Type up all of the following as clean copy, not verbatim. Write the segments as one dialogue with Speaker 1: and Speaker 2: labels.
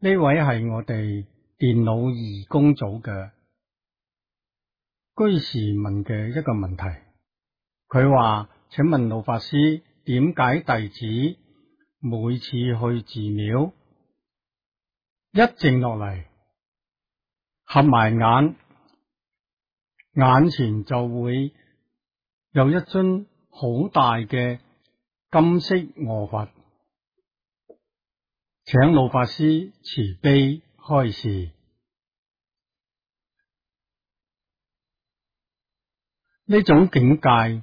Speaker 1: 呢位係我哋電腦義工組嘅居士問嘅一個問題。佢話：請問老法師，點解弟子每次去寺廟一靜落嚟，合埋眼，眼前就會有一尊好大嘅金色臥佛？請老法師慈悲開示。呢種境界，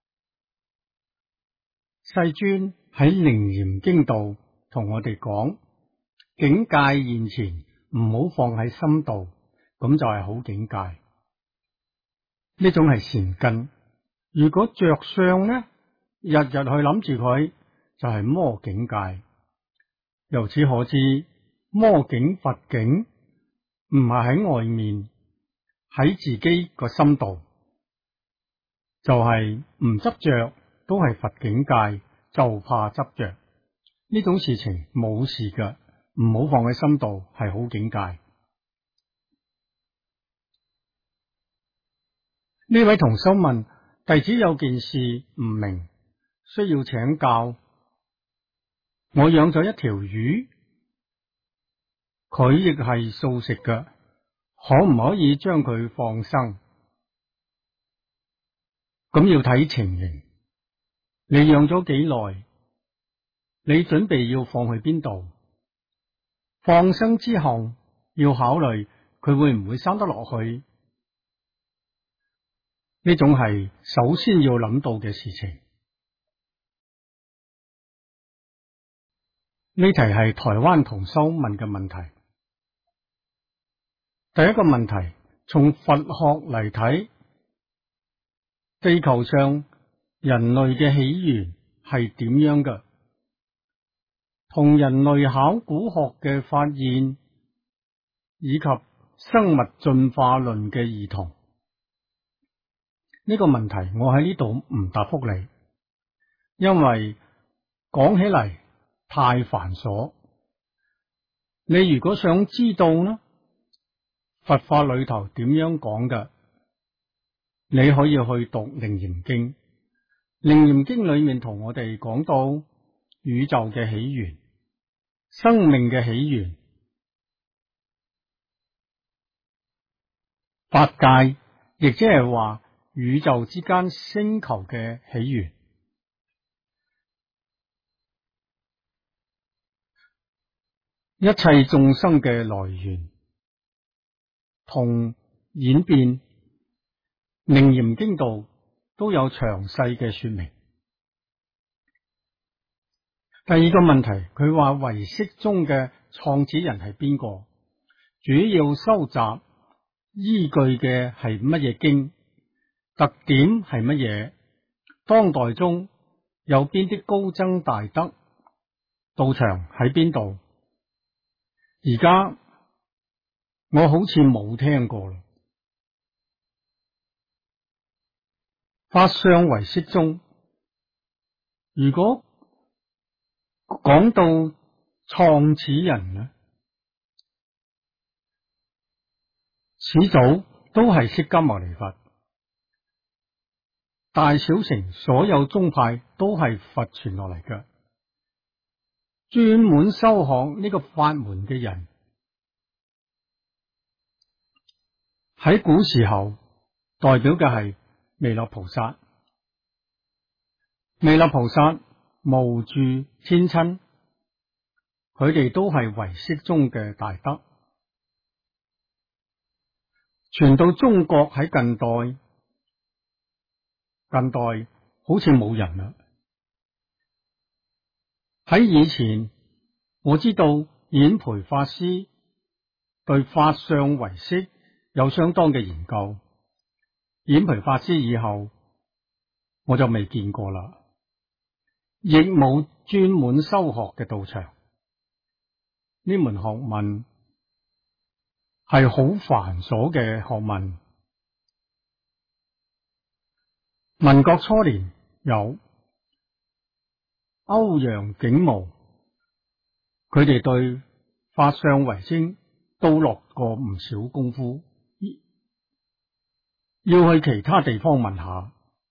Speaker 1: 世尊喺《楞嚴經》度同我哋講，境界現前唔好放喺心度，咁就係好境界。呢種係善根。如果着相呢，日日去諗住佢，就係魔境界。由此可知，魔境佛境唔係喺外面，喺自己個心度，就係唔執着都係佛境界，就怕執着。呢種事情冇事㗎，唔好放喺心度，係好境界。呢位同修問，弟子有件事唔明，需要請教。我養咗一條魚，佢亦係素食嘅，可唔可以將佢放生？咁要睇情形。你養咗幾耐？你準備要放去邊度？放生之後要考慮佢會唔會生得落去？呢種係首先要諗到嘅事情。呢題係台灣同修問嘅問題。第一個問題，從佛學嚟睇，地球上人類嘅起源係點樣嘅？同人類考古學嘅發現以及生物進化論嘅異同。呢個問題我喺呢度唔答覆你，因為講起嚟太繁瑣。你如果想知道呢，佛法裏頭點樣講嘅，你可以去讀《楞嚴經》。《楞嚴經》裏面同我哋講到宇宙嘅起源、生命嘅起源、法界，亦即係話宇宙之間星球嘅起源。一切眾生嘅來源同演變，《楞嚴經》度都有詳細嘅說明。第二個問題，佢話唯識宗嘅創始人係邊個？主要收集依據嘅係乜嘢經？特點係乜嘢？當代中有邊啲高僧大德？道場喺邊度？而家我好似冇聽過啦。法相唯識宗，如果講到創始人呢，始祖都係釋迦牟尼佛。大小乘所有宗派都係佛傳落嚟嘅。專門修學呢個法門嘅人，喺古時候代表嘅係彌勒菩薩。彌勒菩薩無住天親，佢哋都係唯識宗嘅大德。傳到中國喺近代好似冇人啦。喺以前，我知道演培法師對法相唯識有相當嘅研究。演培法師以後，我就未見過啦，亦冇專門修學嘅道場。呢門學問係好繁瑣嘅學問。民國初年有歐陽竟無，佢哋對法相為精都落過唔少功夫，要去其他地方問下。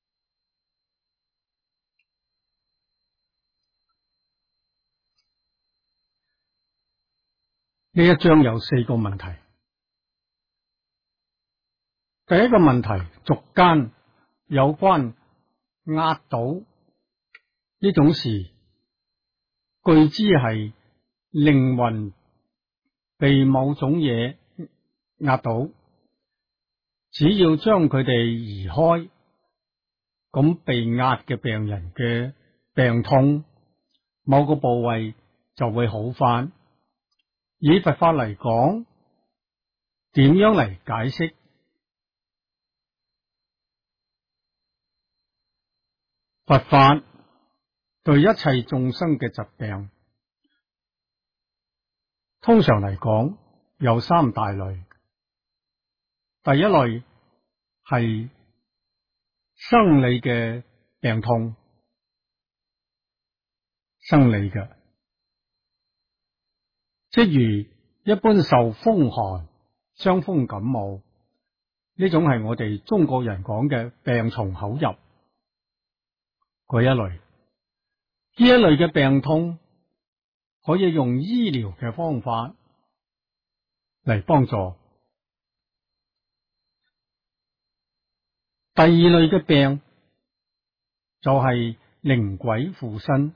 Speaker 1: 呢一章有4個問題。第一個問題，俗間有關壓倒呢種事，據知係靈魂被某種嘢壓倒，只要將佢哋移開，咁被壓嘅病人嘅病痛某個部位就會好返。以佛法嚟講，點樣嚟解釋？佛法對一切眾生嘅疾病，通常嚟講有3大類。第一類係生理嘅病痛，生理嘅，即如一般受風寒、傷風感冒呢種係我哋中國人講嘅病從口入嗰一類。呢一類嘅病痛可以用醫療嘅方法嚟幫助。第二類嘅病就係靈鬼附身，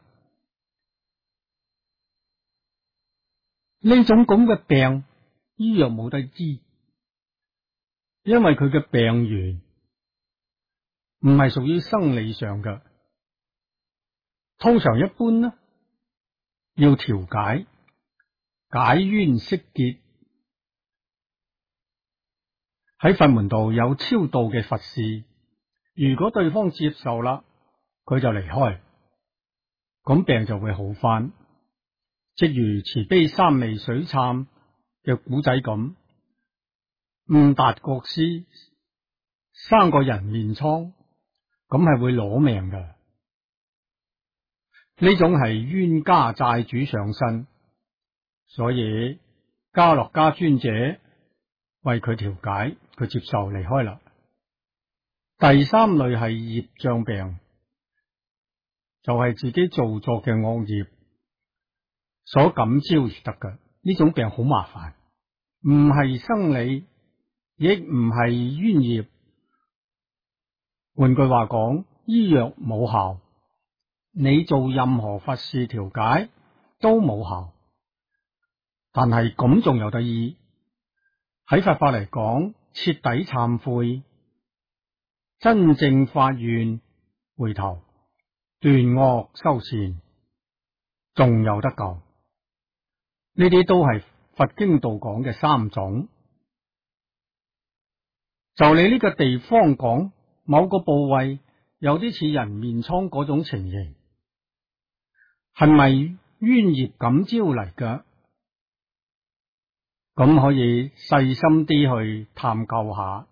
Speaker 1: 呢種咁嘅病醫藥冇得醫，因為佢嘅病源唔係屬於生理上嘅，通常一般呢要調解、解冤釋結。喺佛門度有超度嘅佛事，如果對方接受啦，佢就離開，咁病就會好返。即如慈悲三昧水懺嘅古仔咁，悟達國師生個人面瘡，咁係會攞命㗎。呢種係冤家債主上身，所以嘉諾家尊者為佢調解，佢接受離開啦。第3類係業障病，就係自己做作嘅惡業所感召而得嘅。呢種病好麻煩，唔係生理，亦唔係冤業。換句話講，醫藥冇效，你做任何佛事調解都冇效。但係咁仲有得醫。喺佛法嚟講，徹底懺悔，真正發願回頭，斷惡修善，仲有得救。呢啲都係佛經度講嘅3種。就你呢個地方講，某個部位有啲似人面瘡嗰種情形，係咪冤業感召嚟㗎？咁可以細心啲去探究下。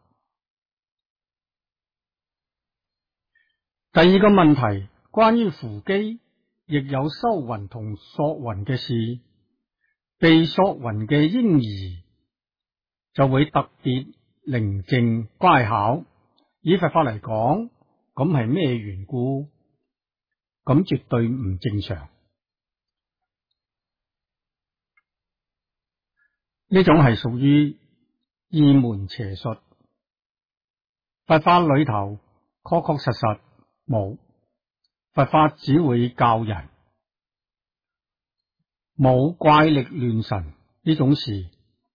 Speaker 1: 第2個問題，關於扶乩，亦有收魂同索魂嘅事。被索魂嘅嬰兒就會特別寧靜乖巧。以佛法嚟講，咁係咩緣故？咁絕對唔正常。呢種係屬於意門邪術，佛法裏頭確確實實冇。佛法只會教人，冇怪力亂神呢種事。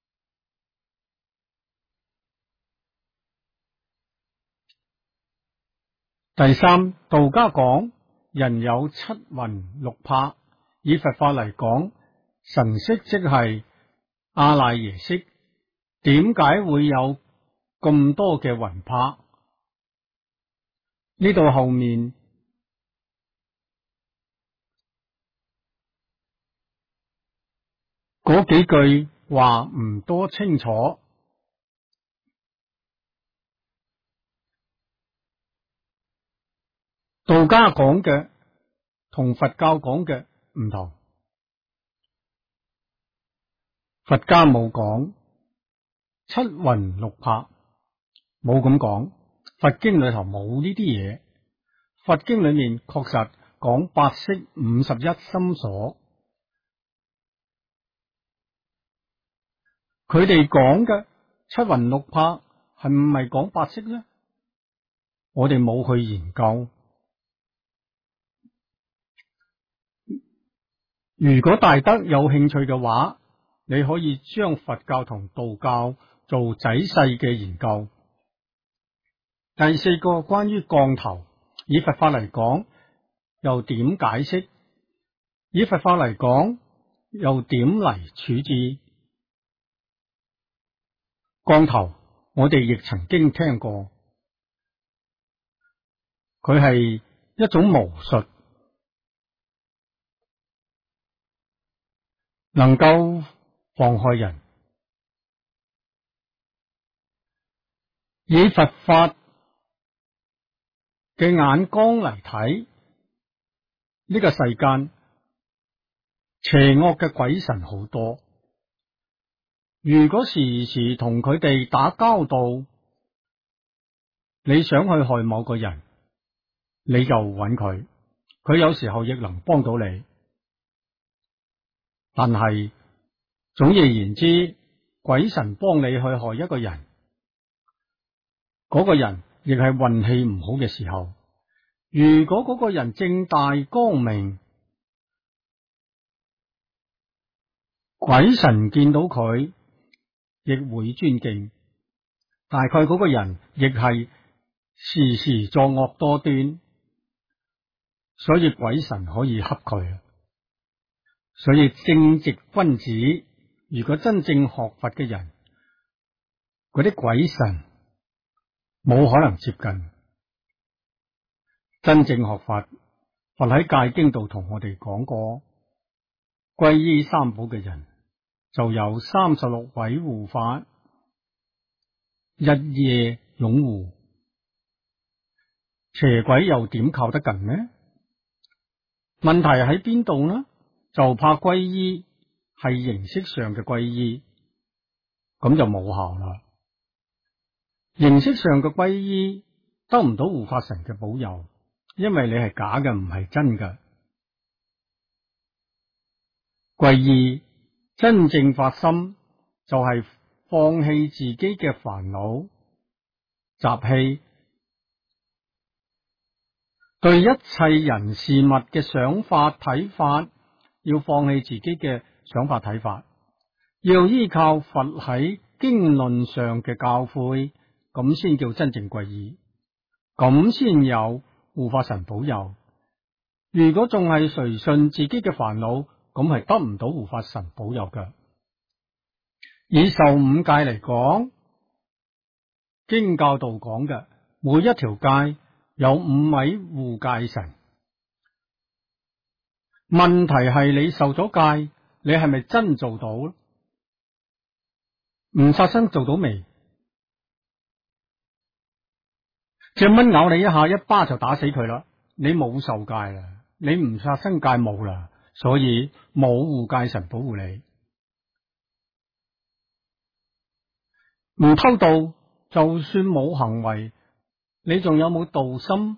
Speaker 1: 第3，道家講人有7魂6魄，以佛法嚟講，神識即係阿賴耶識，點解會有咁多嘅魂魄？呢度後面嗰幾句話唔多清楚，道家講嘅同佛教講嘅唔同。 佛家冇講七雲六魄，冇咁講。佛經裏頭冇呢啲嘢。佛經裏面確實講八識51心所，佢哋講嘅七雲六魄係唔係講八識呢？我哋冇去研究。如果大德有興趣嘅話，你可以將佛教同道教做仔細嘅研究。第四個，關於降頭，以佛法嚟講，又點解釋？以佛法嚟講，又點嚟處置？降頭，我哋亦曾經聽過，佢係一種巫術，能夠妨害人。以佛法嘅眼光嚟睇，呢個世間邪惡嘅鬼神好多。如果時時同佢哋打交道，你想去害某個人，你就揾佢，佢有時候亦能幫到你。但係總而言之，鬼神幫你去害一個人，嗰個人亦係運氣唔好嘅時候。如果嗰個人正大光明，鬼神見到佢亦會尊敬。大概嗰個人亦係時時作惡多端，所以鬼神可以恰佢。所以正直君子，如果真正學佛嘅人，嗰啲鬼神冇可能接近。真正學佛，佛喺戒經度同我哋講過，皈依三寶嘅人就有36位護法，日夜擁護。邪鬼又點靠得近呢？問題喺邊度呢？就怕皈依係形式上嘅皈依，咁就冇效啦。形式上嘅皈依得唔到護法神嘅保佑，因為你係假嘅，唔係真嘅。皈依真正發心就係放棄自己嘅煩惱習氣，對一切人事物嘅想法睇法，要放棄自己嘅想法睇法，要依靠佛喺經論上嘅教誨，咁先叫真正皈依，咁先有護法神保佑。如果仲係隨順自己嘅煩惱，咁係得唔到護法神保佑嘅。以受五戒嚟講，經教導講嘅每一條戒有5位護戒神。問題係你受咗戒，你係咪真做到？唔殺生做到未？隻蚊咬你一下，一巴就打死佢啦，你冇受戒啦，你唔殺生戒冇啦，所以冇護戒神保護你。唔偷盜，就算冇行為，你仲有冇盜心？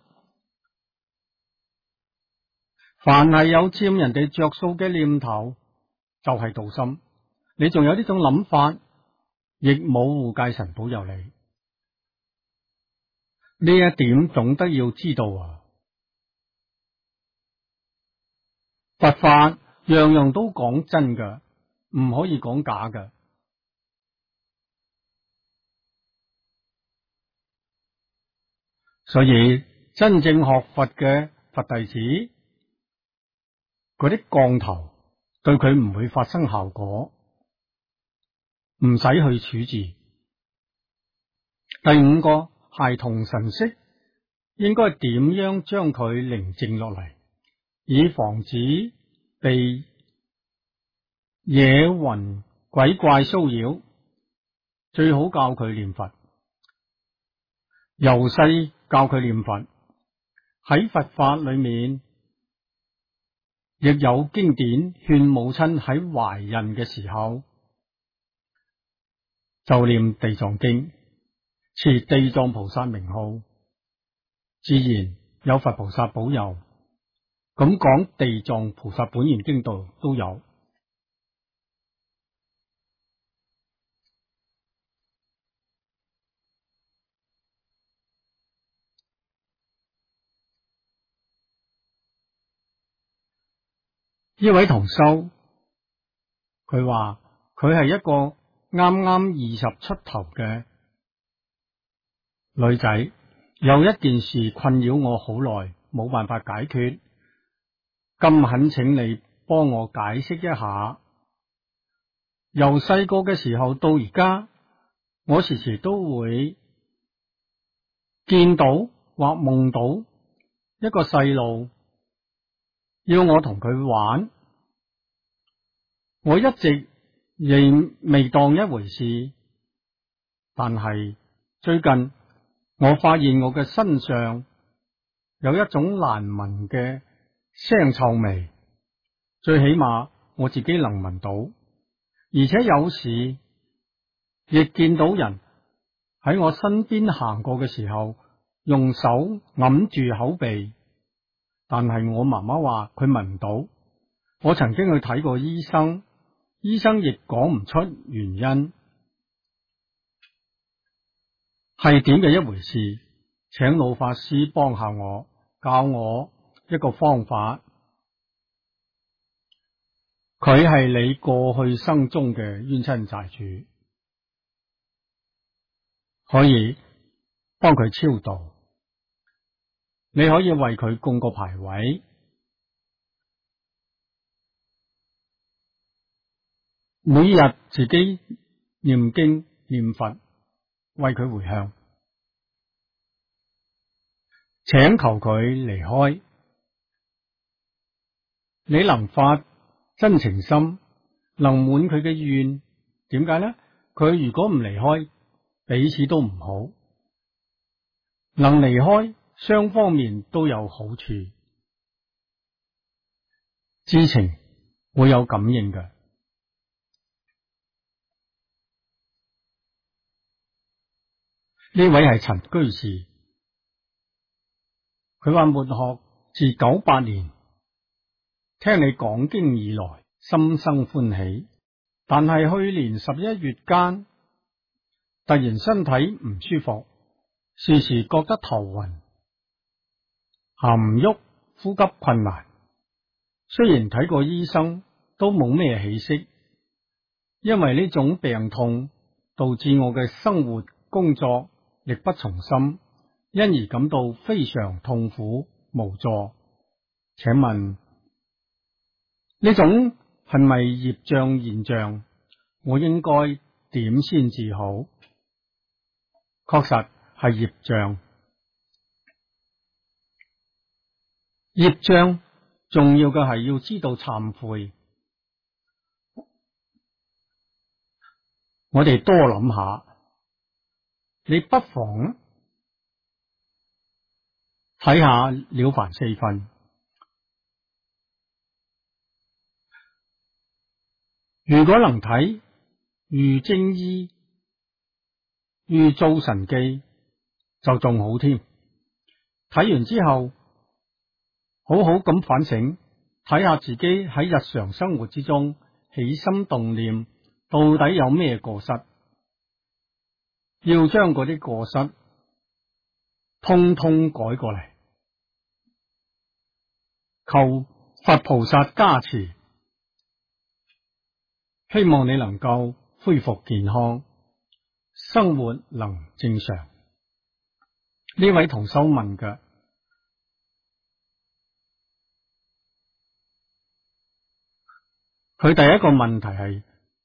Speaker 1: 凡係有佔人哋着數嘅念頭，就係盜心。你仲有呢種諗法，亦冇護戒神保佑你。呢一點總得要知道啊！佛法樣樣都講真噶，唔可以講假噶。所以真正學佛嘅佛弟子，嗰啲降頭對佢唔會發生效果，唔使去處置。第5個，孩童神識應該點樣將佢寧靜落嚟，以防止被野魂鬼怪騷擾。最好教佢念佛，由細教佢念佛。喺佛法裏面亦有經典勸母親喺懷孕嘅時候就念地藏經，持地藏菩薩名號，自然有佛菩薩保佑。咁講地藏菩薩本願經度都有。呢位同修，佢話佢係一個啱啱20出頭嘅女仔，有一件事困擾我好耐，冇辦法解決，咁懇請你幫我解釋一下。由細個嘅時候到而家，我時時都會見到或夢到一個細路要我同佢玩，我一直仍未當一回事，但係最近我發現我嘅身上有一種難聞嘅腥臭味，最起碼我自己能聞到，而且有時亦見到人喺我身邊行過嘅時候用手揞住口鼻，但係我媽媽話佢聞唔到。我曾經去睇過醫生，醫生亦講唔出原因係點嘅一回事，請老法師幫下我，教我一個方法。佢係你過去生中嘅冤親債主，可以幫佢超度，你可以為佢供個牌位，每日自己念經念佛，為佢回向，請求佢離開。你能發真情心，能滿佢嘅願，點解呢？佢如果唔離開，彼此都唔好。能離開，雙方面都有好處。知情會有感應嘅。呢位係陳居士，佢話末學自98年聽你講經以來，心生歡喜，但係去年11月間突然身體唔舒服，時時覺得頭暈，行唔喐，呼吸困難。雖然睇過醫生都冇咩起色，因為呢種病痛導致我嘅生活工作力不從心，因而感到非常痛苦無助。請問呢種係咪業障現象？我應該點先至好？確實係業障。業障重要嘅係要知道懺悔。我哋多諗下，你不妨睇下《了凡四訓》，如果能睇《喻正醫》《喻造神記》就仲好添。睇完之後好好咁反省，睇下自己喺日常生活之中起心動念到底有咩過失，要將嗰啲過失通通改過嚟，求佛菩薩加持，希望你能夠恢復健康，生活能正常。呢位同修問嘅，佢第一個問題係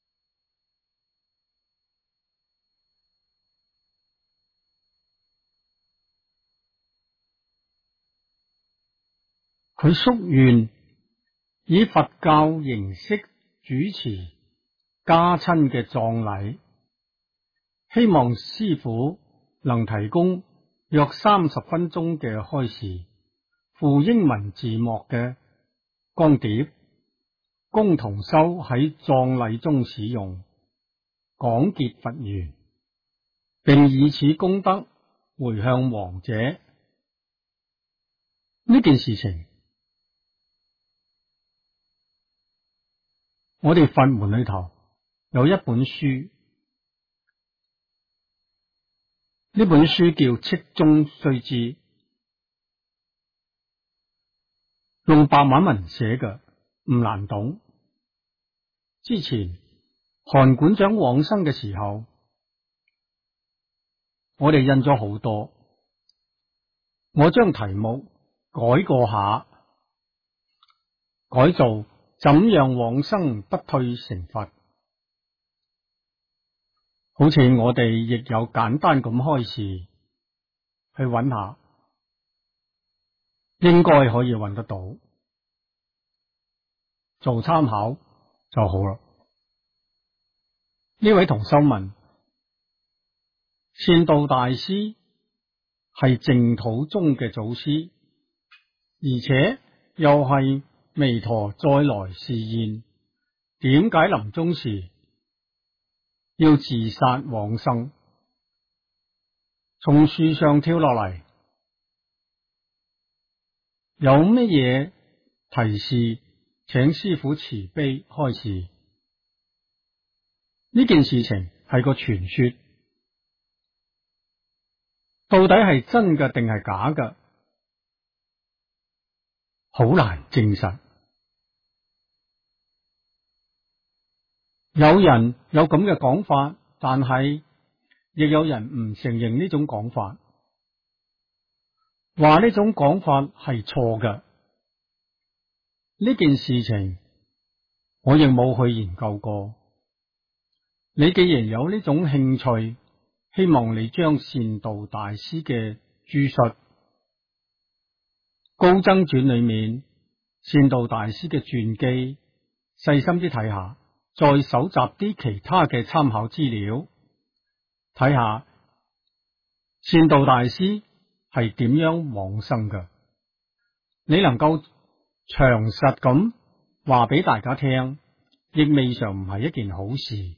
Speaker 1: 佢夙願以佛教形式主持家親嘅葬禮，希望師父能提供約30分鐘嘅開示，附英文字幕嘅光碟，供同修喺葬禮中使用。 廣結佛緣，並以此功德回向亡者。呢件事情，我哋佛門裏頭有一本書，呢本書叫《戚中須知》，用白話文寫嘅，唔難懂。之前韓館長往生嘅時候，我哋印咗好多，我將題目改過下，改做怎樣往生不退成佛。好似我哋亦有簡單咁開示，去揾下，應該可以揾得到，做參考就好啦。呢位同修問：善導大師係淨土宗嘅祖師，而且又係彌陀再來示現，點解臨終時要自殺往生，從樹上跳落嚟？有乜嘢提示？請師父慈悲開示。呢件事情係個傳說，到底係真嘅定係假嘅，好難證實。有人有咁嘅講法，但係亦有人唔承認呢種講法，話呢種講法係錯嘅。呢件事情我亦冇去研究過。你既然有呢種興趣，希望你將善導大師嘅著述《高僧傳》裏面善導大師嘅傳記細心啲睇下，再搜集啲其他嘅參考資料，睇下善導大師係點樣往生嘅。你能夠詳實咁話俾大家聽，亦未嘗唔係一件好事。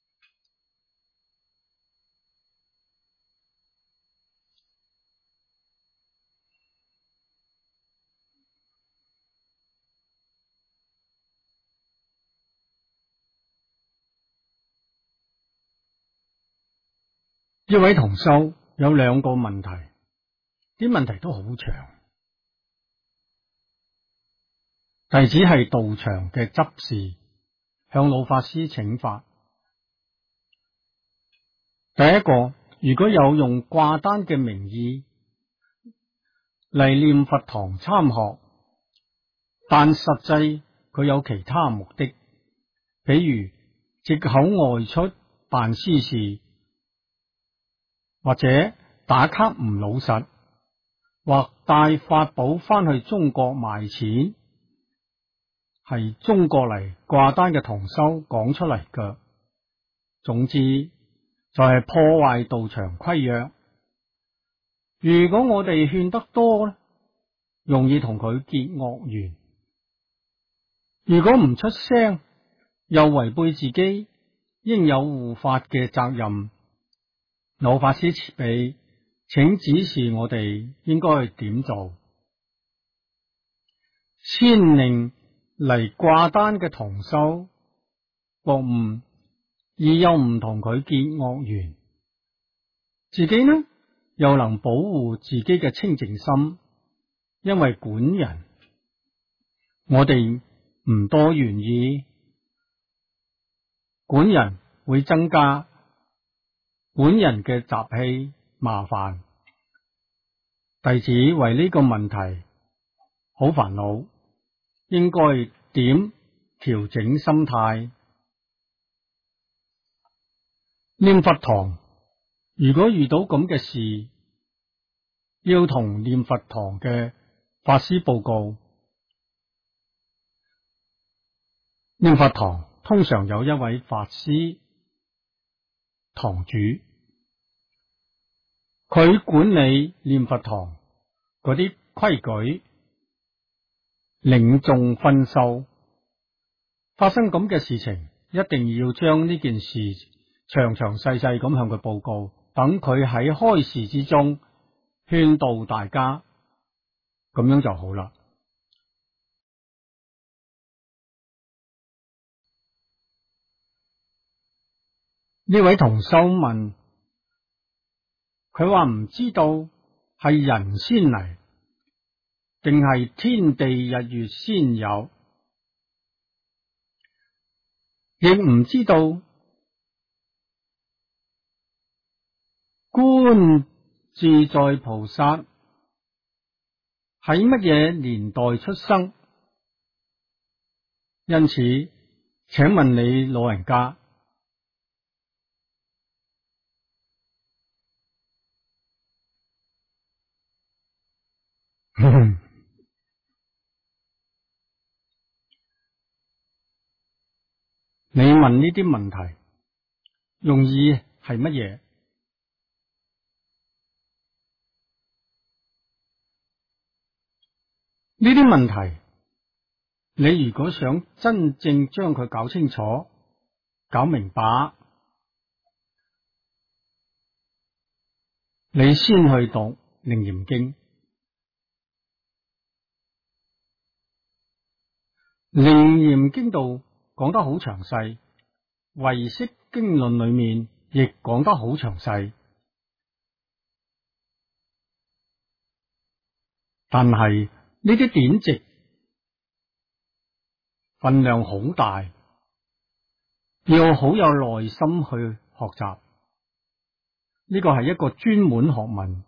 Speaker 1: 呢位同修有兩個問題，啲問題都好長。弟子係道場嘅執事，向老法師請法。第一個，如果有用掛單嘅名義嚟念佛堂參學，但實際佢有其他目的，比如藉口外出辦私事，或者打卡唔老實，或帶法寶翻去中國賣錢，係中國嚟掛單嘅同修講出嚟嘅。總之就係破壞道場規約。如果我哋勸得多咧，容易同佢結惡緣；如果唔出聲，又違背自己應有護法嘅責任。老法師慈悲，請指示我哋應該點做，先令嚟掛單嘅同修覺悟，而又唔同佢結惡緣，自己呢又能保護自己嘅清淨心。因為管人，我哋唔多願意，管人會增加本人嘅習氣麻煩。弟子為呢個問題好煩惱，應該點調整心態？念佛堂如果遇到咁嘅事，要同念佛堂嘅法師報告。念佛堂通常有一位法師堂主，佢管理念佛堂嗰啲規矩，領眾分修。發生咁嘅事情，一定要將呢件事詳詳細細咁向佢報告，等佢喺開示之中勸導大家，咁樣就好啦。呢位同修問，佢話唔知道係人先嚟，定係天地日月先有，亦唔知道觀自在菩薩喺乜嘢年代出生，因此請問你老人家，你問呢啲問題用意係乜嘢？呢啲問題，你如果想真正將佢搞清楚、搞明白，你先去讀《楞嚴經》。《楞嚴經》度講得好詳細，《唯識經論》裏面亦講得好詳細，但係呢啲典籍分量好大，要好有耐心去學習。呢個係一個專門學問，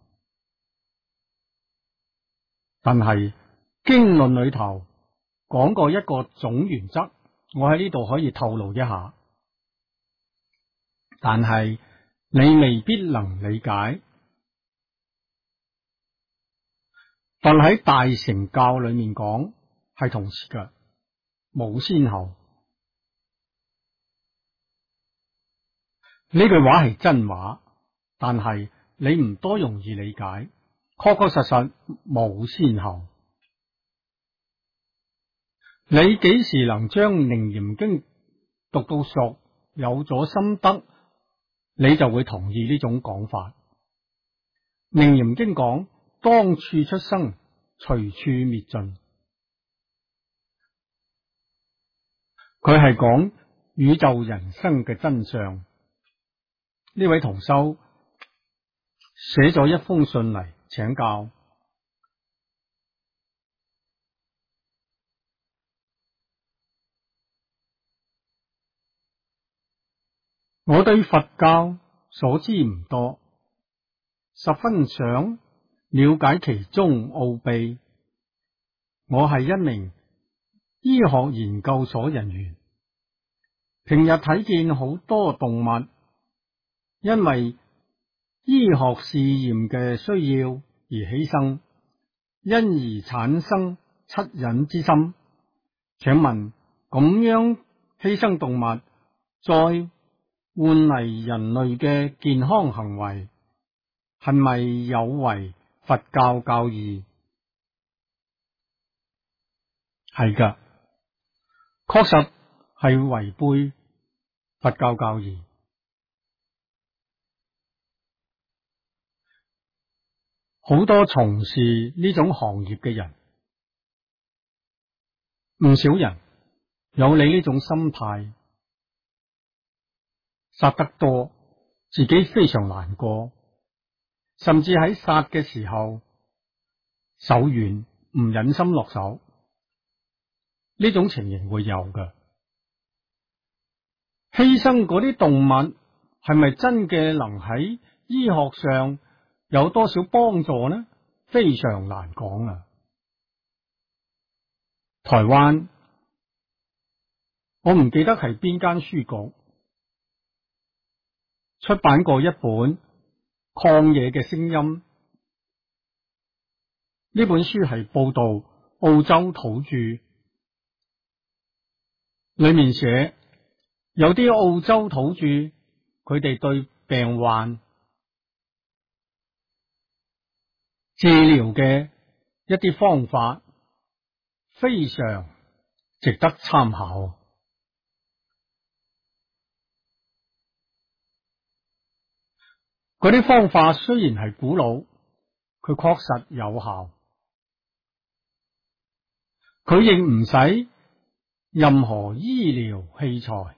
Speaker 1: 但係經論裏頭講過一個總原則，我喺呢度可以透露一下，但係你未必能理解。但喺大乘教裏面講係同時嘅，冇先後。呢句話係真話，但係你唔多容易理解，確確實實冇先後。你幾時能將《楞嚴經》讀到熟，有咗心得，你就會同意呢種講法。《楞嚴經》講當處出生，隨處滅盡，佢係講宇宙人生嘅真相。呢位同修寫咗一封信嚟請教，我對佛教所知唔多，十分想了解其中奧秘。我係一名醫學研究所人員，平日睇見好多動物因為醫學試驗嘅需要而犧牲，因而產生惻隱之心。請問咁樣犧牲動物，再換嚟人類嘅健康行為，係咪有違佛教教義？係噶，確實係違背佛教教義。好多從事呢種行業嘅人，唔少人有你呢種心態，殺得多，自己非常難過，甚至喺殺嘅時候手軟，唔忍心落手。呢種情形會有嘅。犧牲嗰啲動物係咪真嘅能喺醫學上有多少幫助呢？非常難講啊！台灣，我唔記得係邊間書局出版過一本《曠野嘅聲音》。呢本書係報道澳洲土著，裏面寫有啲澳洲土著，佢哋對病患治療嘅一啲方法非常值得參考。 嗰啲方法雖然係古老，佢確實有效，佢亦唔使任何醫療器材。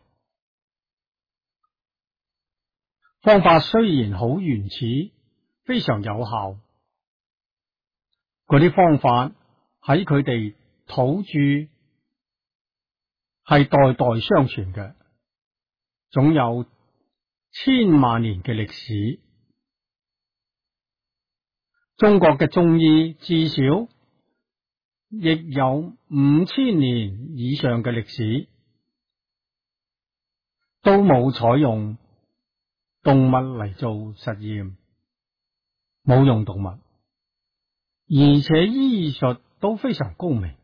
Speaker 1: 方法雖然好原始，非常有效，嗰啲方法喺佢哋土著係代代相傳嘅，總有千萬年嘅歷史。中國嘅中醫至少亦有5000年以上嘅歷史，都冇採用動物嚟做實驗，冇用動物，而且醫術都非常高明，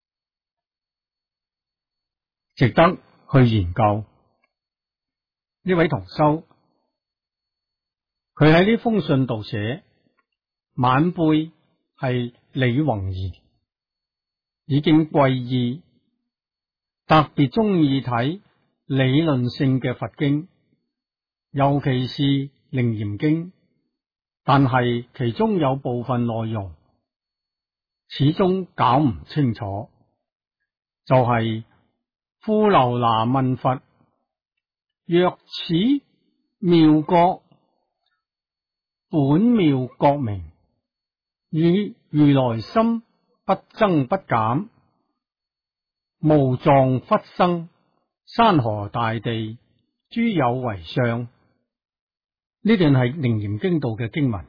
Speaker 1: 值得去研究。呢位同修，佢喺呢封信度寫，晚輩係李宏儀，已經皈依，特別中意睇理論性嘅佛經，尤其是《楞嚴經》，但係其中有部分內容始終搞唔清楚，就係富樓那問佛：若此妙覺本妙覺明，與如來心不增不減，無狀忽生，山河大地諸有為相。呢段係《楞嚴經》度嘅經文，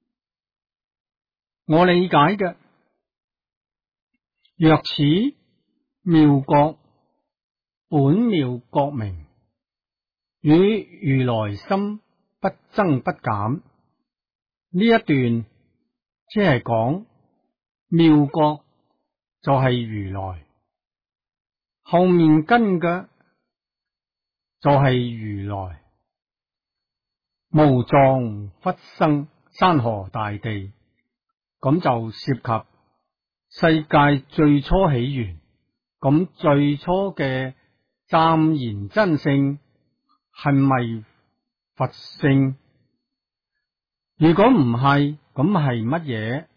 Speaker 1: 我理解嘅，若此妙覺本妙覺明，與如來心不增不減，呢一段即係講妙覺就係如來，後面跟嘅就係如來，無狀忽生，山河大地，咁就涉及世界最初起源。咁最初嘅湛然真性係咪佛性？如果唔係，咁係乜嘢？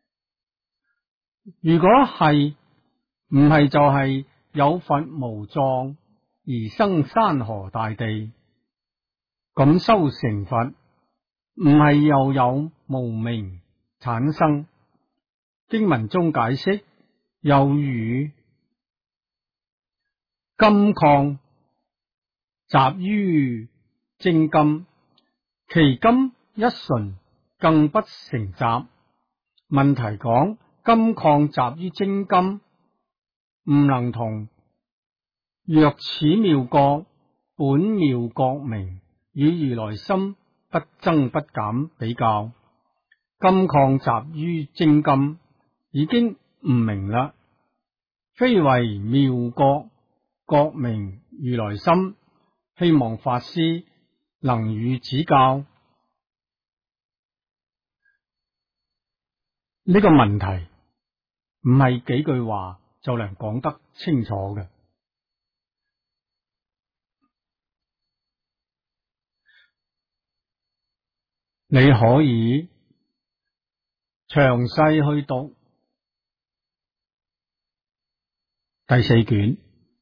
Speaker 1: 如果係唔係就係有佛無狀而生山河大地，咁修成佛唔係又有無明產生？經文中解釋又如金礦集於精金，其金一純更不成集。問題講金礦集於精金，唔能同若此妙覺本妙覺明，與如來心不增不減比較。金礦集於精金已經唔明啦，非為妙覺覺明如來心，希望法師能予指教。呢個問題唔係幾句話就能講得清楚嘅。你可以詳細去讀第4卷，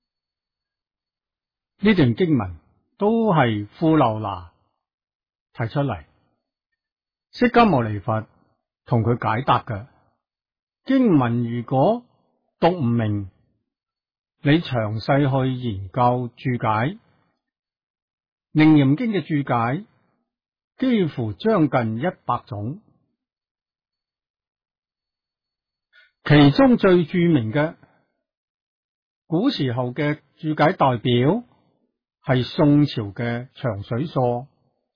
Speaker 1: 呢段經文都係富樓那提出嚟，釋迦牟尼佛同佢解答嘅經文。如果讀唔明，你詳細去研究注解《楞嚴經》嘅注解，幾乎將近100種，其中最著名嘅古時候嘅注解代表係宋朝嘅長水疏，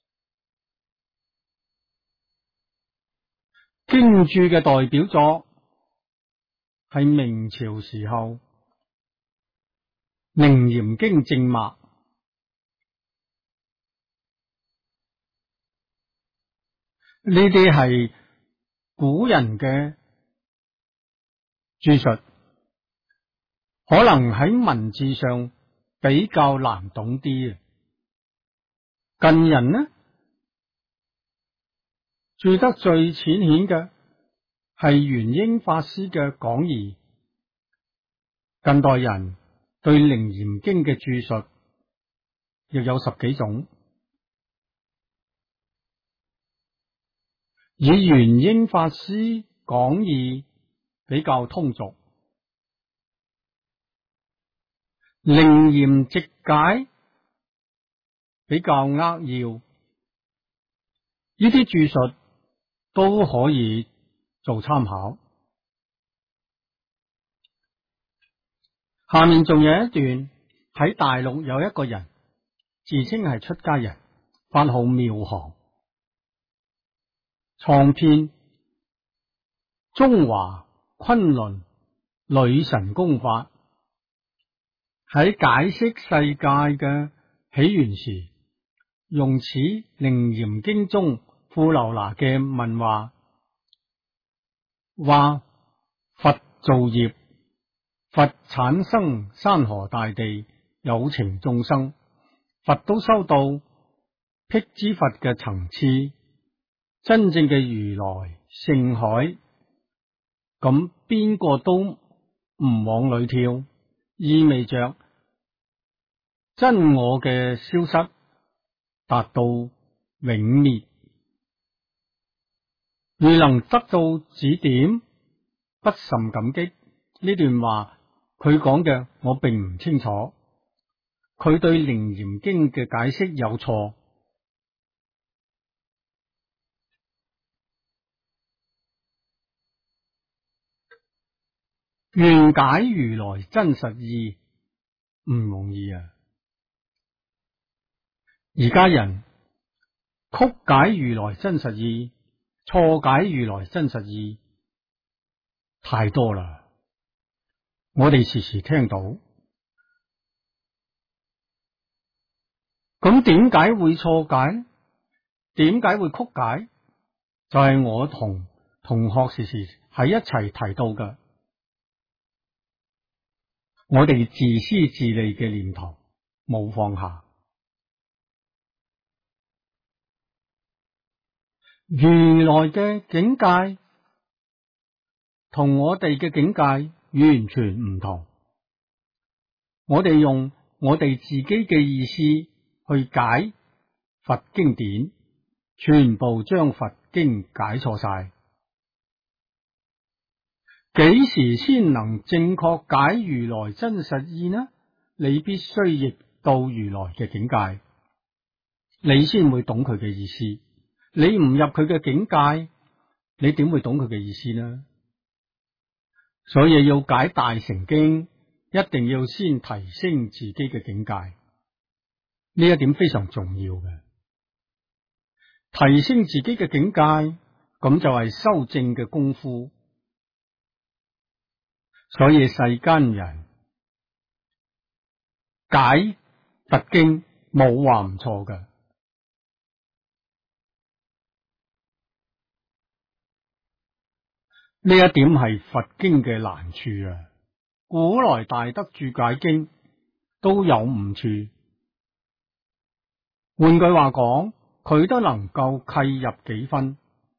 Speaker 1: 經注嘅代表作係明朝時候《楞嚴經正默》，呢啲係古人嘅注述，可能喺文字上比較難懂啲。近人呢注得最淺顯嘅係元英法師嘅講義。近代人對《楞嚴經》嘅注述亦有10幾種，以元英法師講義比較通俗，楞嚴直解比較扼要，呢啲注述都可以做參考。下面仲有一段，喺大陸有一個人自稱係出家人，法號妙行，創編中華崑崙女神功法，喺解釋世界嘅起源時，用此楞嚴經中富樓那嘅問話，話佛造業，佛產生山河大地，有情眾生，佛都修到辟支佛嘅層次，真正嘅如來聖海，咁邊個都唔往裏跳，意味着真我嘅消失達到永滅。如能得到指點，不甚感激。呢段話佢講嘅我並唔清楚，佢對《楞嚴經》嘅解釋有錯。願解如來真實義唔容易啊！而家人曲解如來真實義，錯解如來真實義太多啦，我哋時時聽到。咁點解會錯解呢？點解會曲解？就係我同同學時時喺一齊提到嘅，我哋自私自利嘅念頭冇放下。如來嘅境界同我哋嘅境界完全唔同，我哋用我哋自己嘅意思去解佛經典，全部將佛經解錯晒。幾時先能正確解如來真實義呢？你必須譯到如來嘅境界，你先會懂佢嘅意思。你唔入佢嘅境界，你點會懂佢嘅意思呢？所以要解大乘經，一定要先提升自己嘅境界，呢一點非常重要嘅。提升自己嘅境界，咁就係修正嘅功夫。所以世間人解佛經冇話唔錯嘅。呢一點係佛經嘅難處啊！古來大德注解經都有誤處，換句話講，佢都能夠契入幾分，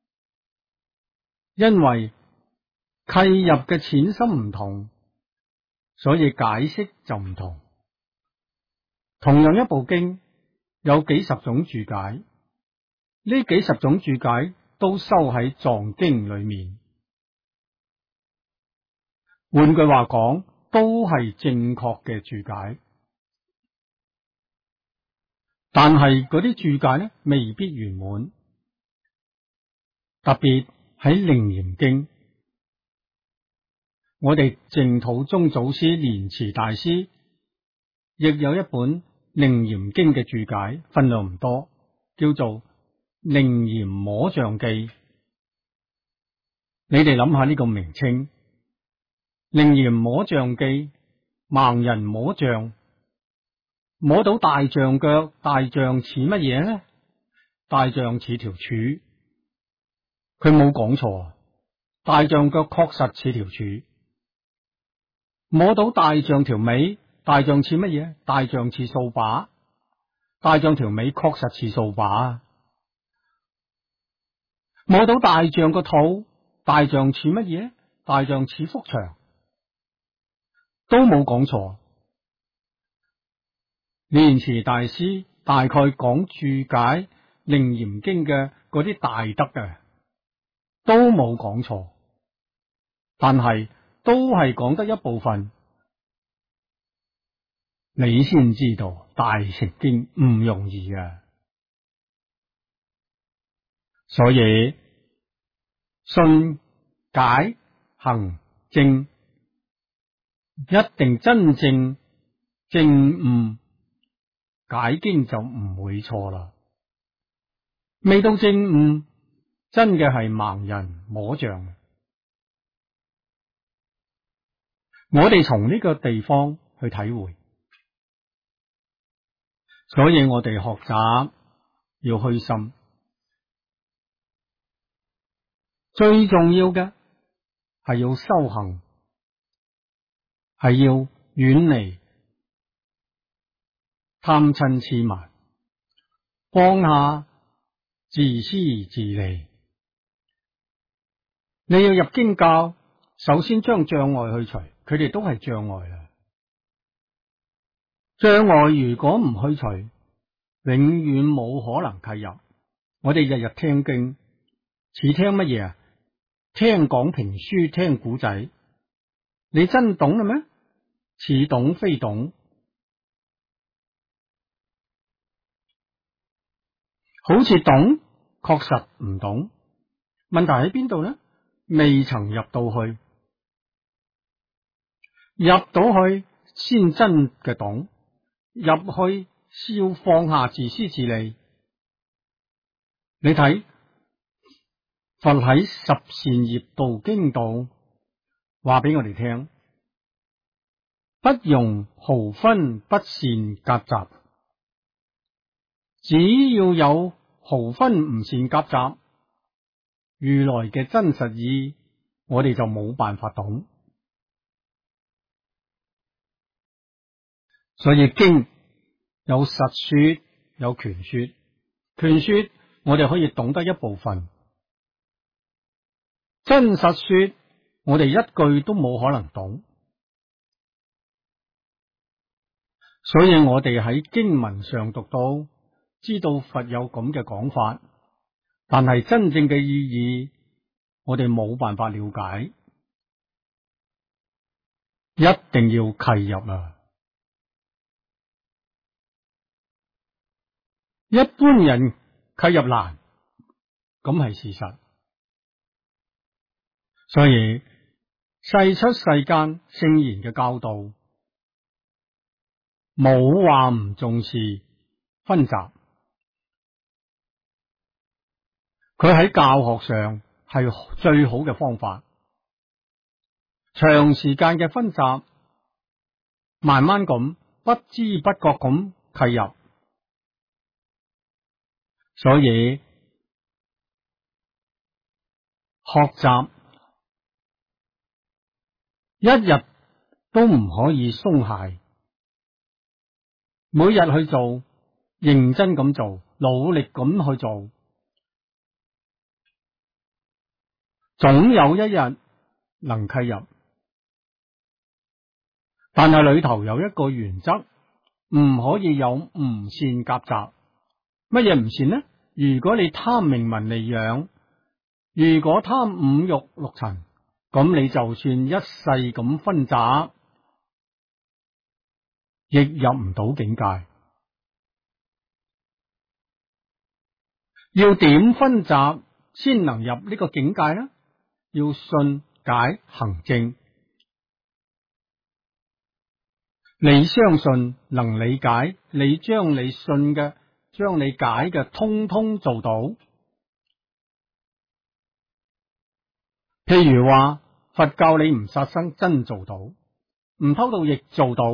Speaker 1: 因為契入嘅淺深唔同，所以解釋就唔同。同樣一部經有幾十種注解，呢幾十種注解都收喺藏經裏面。換句話講，都係正確嘅注解，但係嗰啲注解呢，未必圓滿。特別喺楞嚴經，我哋淨土宗祖師蓮池大師亦有一本楞嚴經嘅注解，分量唔多，叫做《楞嚴摸象記》。你哋諗下呢個名稱。楞嚴摸象記，盲人摸象，摸到大象腳，大象似乜嘢呢？大象似條柱，佢冇講錯，大象腳確實似條柱。摸到大象條尾，大象似乜嘢？大象似掃把，大象條尾確實似掃把。 摸到大象個肚，大象似乜嘢？大象似幅牆，都冇講錯。蓮池大師大概講注解《楞嚴經》嘅嗰啲大德嘅，都冇講錯，但係都係講得一部分，你先知道大乘經唔容易啊！所以信解行證一定真正證悟解經就唔會錯啦。未到證悟，真嘅係盲人摸象。我哋從呢個地方去體會，所以我哋學習要虛心。最重要嘅係要修行，係要遠離貪嗔癡慢，放下自私自利。你要入經教，首先將障礙去除，佢哋都係障礙啦。障礙如果唔去除，永遠冇可能契入。我哋日日聽經，似聽乜嘢啊？聽講評書，聽古仔，你真懂啦咩？似懂非懂，好似懂，確實唔懂。問題喺邊度呢？未曾入到去，入到去先真嘅懂，入去先要放下自私自利。你睇。佛喺十善業道經度話俾我哋聽，不容毫分不善夾雜。只要有毫分唔善夾雜，如來嘅真實意，我哋就冇辦法懂。所以經有實說，有權說。權說我哋可以懂得一部分。真實說，我哋一句都冇可能懂，所以我哋喺經文上讀到，知道佛有咁嘅講法，但係真正嘅意義，我哋冇辦法了解，一定要契入啊！一般人契入難，咁係事實。所以世出世間聖賢嘅教導，冇話唔重視分集，佢喺教學上係最好嘅方法。長時間嘅分集，慢慢咁不知不覺咁契入，所以學習一日都唔可以鬆懈，每日去做，認真咁做，努力咁去做，總有一日能契入。但係裏頭有一個原則，唔可以有唔善夾雜。乜嘢唔善呢？如果你貪名聞利養，如果貪五欲六塵，咁你就算一世咁分集，亦入唔到境界。要點分集先能入呢個境界呢？要信解行證。你相信能理解，你將你信嘅、將你解嘅，通通做到。譬如話佛教你唔殺生，真做到；唔偷盜亦做到；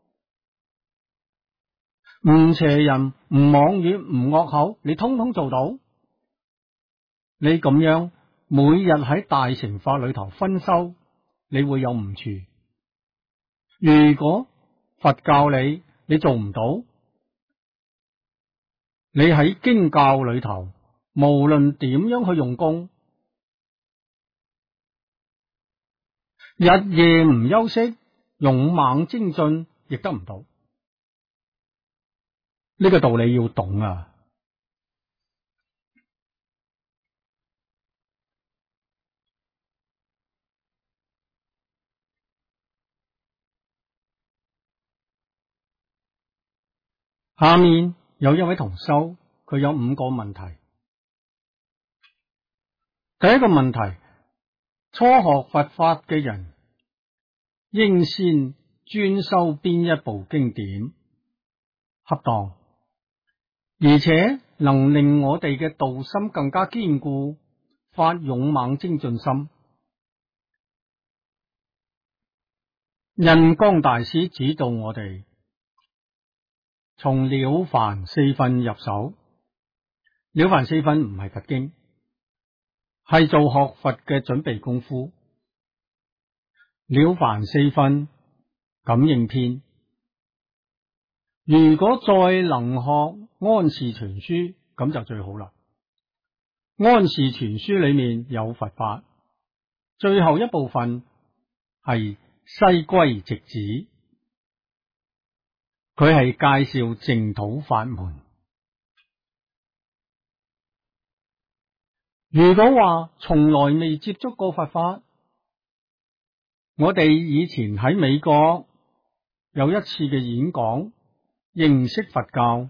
Speaker 1: 唔邪淫、唔妄語、唔惡口，你通通做到。你咁樣每日喺大乘法裏頭分修，你會有誤處。如果佛教你做唔到，你喺經教裏頭無論點樣去用功，日夜唔休息，勇猛精進亦得唔到。呢個道理要懂啊！下面有一位同修，佢有5個問題。第一個問題，初學佛法嘅人應先專修邊一部經典恰當，而且能令我哋嘅道心更加堅固，發勇猛精進心。印光大師指導我哋從了凡四訓入手。了凡四訓唔係佛經，係做學佛嘅準備功夫。了凡四訓感應篇，如果再能學安氏全書，咁就最好啦。安氏全書裏面有佛法，最後一部分係西歸直指，佢係介紹淨土法門。如果話從來未接觸過佛法，我哋以前喺美國有一次嘅演講，認識佛教，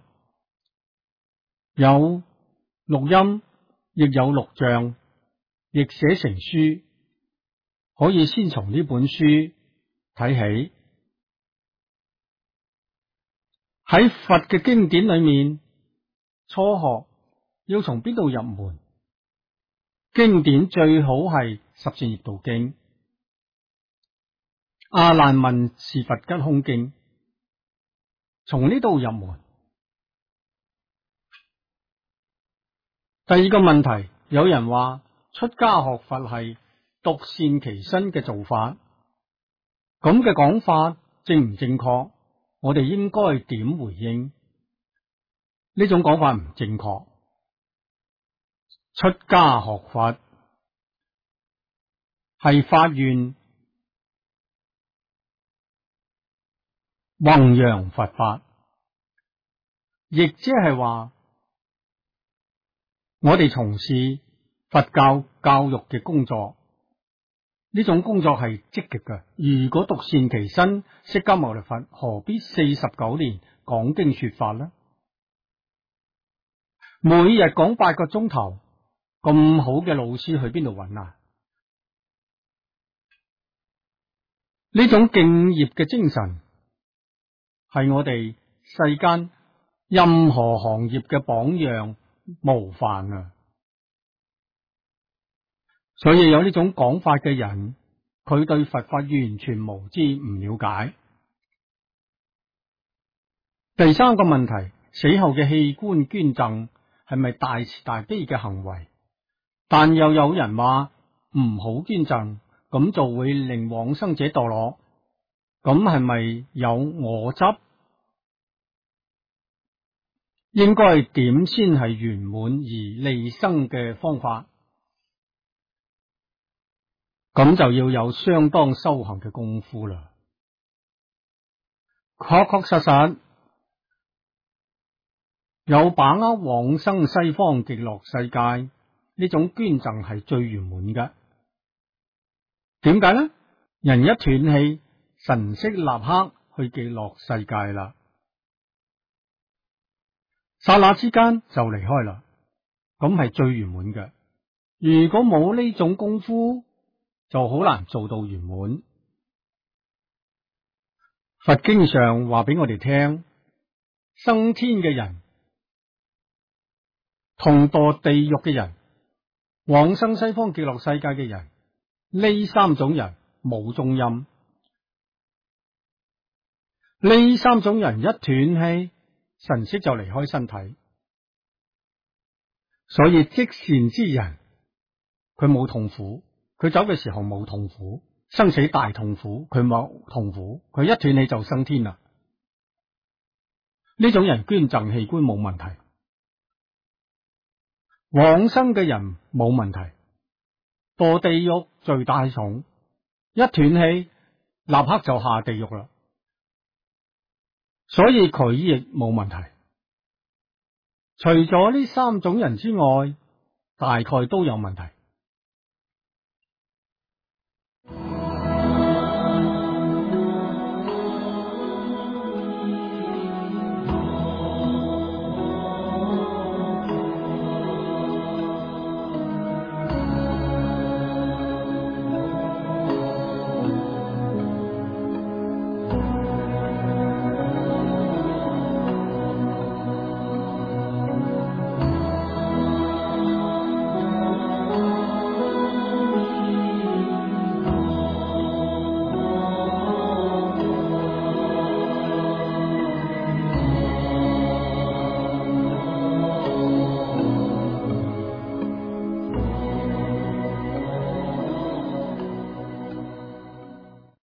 Speaker 1: 有錄音，亦有錄像，亦寫成書，可以先從呢本書睇起。喺佛嘅經典裏面，初學要從邊度入門？經典最好係十善業道經、阿難問是佛吉空經，從呢度入門。第二個問題，有人話出家學佛係獨善其身嘅做法，咁嘅講法正唔正確？我哋應該點回應？呢種講法唔正確。出家學佛係發願弘揚佛法，亦即係話我哋從事佛教教育嘅工作，呢種工作係積極嘅。如果獨善其身，釋迦牟尼佛何必49年講經說法呢？每日講8個鐘頭，咁好嘅老師去邊度揾啊？呢種敬業嘅精神係我哋世間任何行業嘅榜樣模範啊！所以有呢種講法嘅人，佢對佛法完全無知，唔了解。第三個問題，死後嘅器官捐贈係咪大慈大悲嘅行為？但又有人話唔好捐贈，咁就會令往生者墮落，咁係咪有我執？應該點先係圓滿而利生嘅方法？咁就要有相當修行嘅功夫啦。確確實實有把握往生西方極樂世界，呢種捐贈係最圓滿嘅。點解呢？人一斷氣，神識立刻去極樂世界啦，剎那之間就離開啦，咁係最圓滿嘅。如果冇呢種功夫，就好難做到圓滿。佛經上話俾我哋聽，生天嘅人同墮地獄嘅人，往生西方極樂世界嘅人，呢3種人冇中陰。呢3種人一斷氣，神識就離開身體。所以積善之人，佢冇痛苦，佢走嘅時候冇痛苦，生死大痛苦，佢冇痛苦，佢一斷氣就升天啦。呢種人捐贈器官冇問題。 往生嘅人冇問題，墮地獄罪大重，一斷氣立刻就下地獄啦。所以佢亦冇問題。除咗呢三種人之外，大概都有問題。